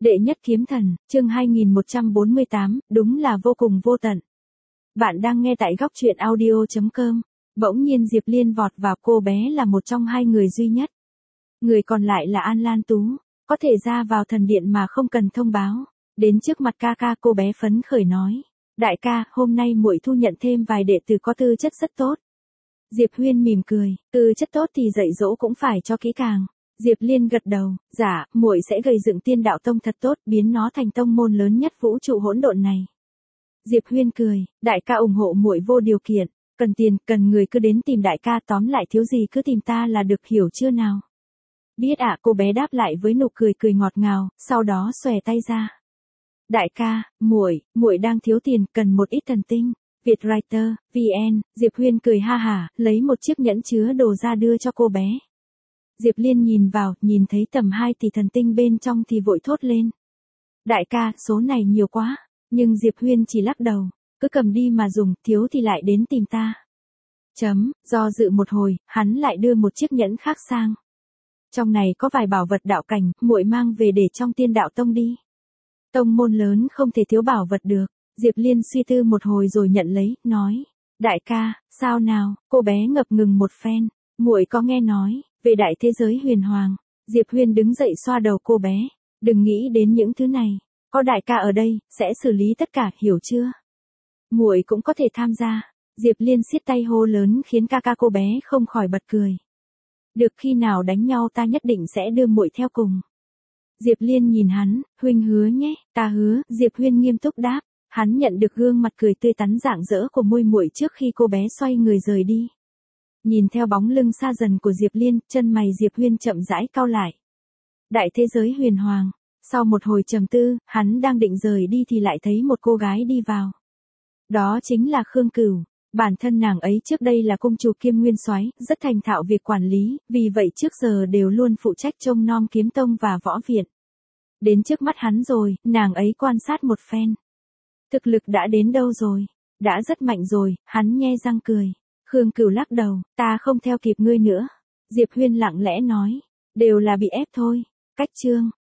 Đệ nhất kiếm thần, chương 2148, đúng là vô cùng vô tận. Bạn đang nghe tại góc truyện audio.com. Bỗng nhiên Diệp Liên vọt vào, cô bé là một trong hai người duy nhất. Người còn lại là An Lan Tú, có thể ra vào thần điện mà không cần thông báo. Đến trước mặt ca ca, cô bé phấn khởi nói. Đại ca, hôm nay muội thu nhận thêm vài đệ tử có tư chất rất tốt. Diệp Huyên mỉm cười, tư chất tốt thì dạy dỗ cũng phải cho kỹ càng. Diệp Liên gật đầu, dạ, muội sẽ gây dựng Tiên Đạo Tông thật tốt, biến nó thành tông môn lớn nhất vũ trụ hỗn độn này. Diệp Huyên cười, đại ca ủng hộ muội vô điều kiện, cần tiền, cần người cứ đến tìm đại ca, tóm lại thiếu gì cứ tìm ta là được, hiểu chưa nào? Biết ạ, cô bé đáp lại với nụ cười cười ngọt ngào, sau đó xòe tay ra. Đại ca, muội đang thiếu tiền, cần một ít thần tinh. Vietwriter, VN, Diệp Huyên cười ha hả, lấy một chiếc nhẫn chứa đồ ra đưa cho cô bé. Diệp Liên nhìn vào, nhìn thấy tầm 2 tỷ thần tinh bên trong thì vội thốt lên. Đại ca, số này nhiều quá, nhưng Diệp Huyên chỉ lắc đầu, cứ cầm đi mà dùng, thiếu thì lại đến tìm ta. Do dự một hồi, hắn lại đưa một chiếc nhẫn khác sang. Trong này có vài bảo vật đạo cảnh, muội mang về để trong Tiên Đạo Tông đi. Tông môn lớn không thể thiếu bảo vật được. Diệp Liên suy tư một hồi rồi nhận lấy, nói. Đại ca, sao nào? Cô bé ngập ngừng một phen. Muội có nghe nói về đại thế giới huyền hoàng. Diệp Huyên đứng dậy xoa đầu cô bé. Đừng nghĩ đến những thứ này. Có đại ca ở đây, sẽ xử lý tất cả, hiểu chưa? Muội cũng có thể tham gia. Diệp Liên siết tay hô lớn khiến ca ca cô bé không khỏi bật cười. Được, khi nào đánh nhau ta nhất định sẽ đưa muội theo cùng. Diệp Liên nhìn hắn, huynh hứa nhé, ta hứa, Diệp Huyên nghiêm túc đáp. Hắn nhận được gương mặt cười tươi tắn rạng rỡ của môi muội trước khi cô bé xoay người rời đi. Nhìn theo bóng lưng xa dần của Diệp Liên, chân mày Diệp Huyên chậm rãi cau lại. Đại thế giới huyền hoàng. Sau một hồi trầm tư, hắn đang định rời đi thì lại thấy một cô gái đi vào. Đó chính là Khương Cửu. Bản thân nàng ấy trước đây là cung chủ kiêm nguyên soái, rất thành thạo việc quản lý, vì vậy trước giờ đều luôn phụ trách trông nom kiếm tông và võ viện. Đến trước mắt hắn rồi, nàng ấy quan sát một phen. Thực lực đã đến đâu rồi? Đã rất mạnh rồi, hắn nhe răng cười. Khương Cửu lắc đầu, ta không theo kịp ngươi nữa. Diệp Huyên lặng lẽ nói, đều là bị ép thôi. Cách chương.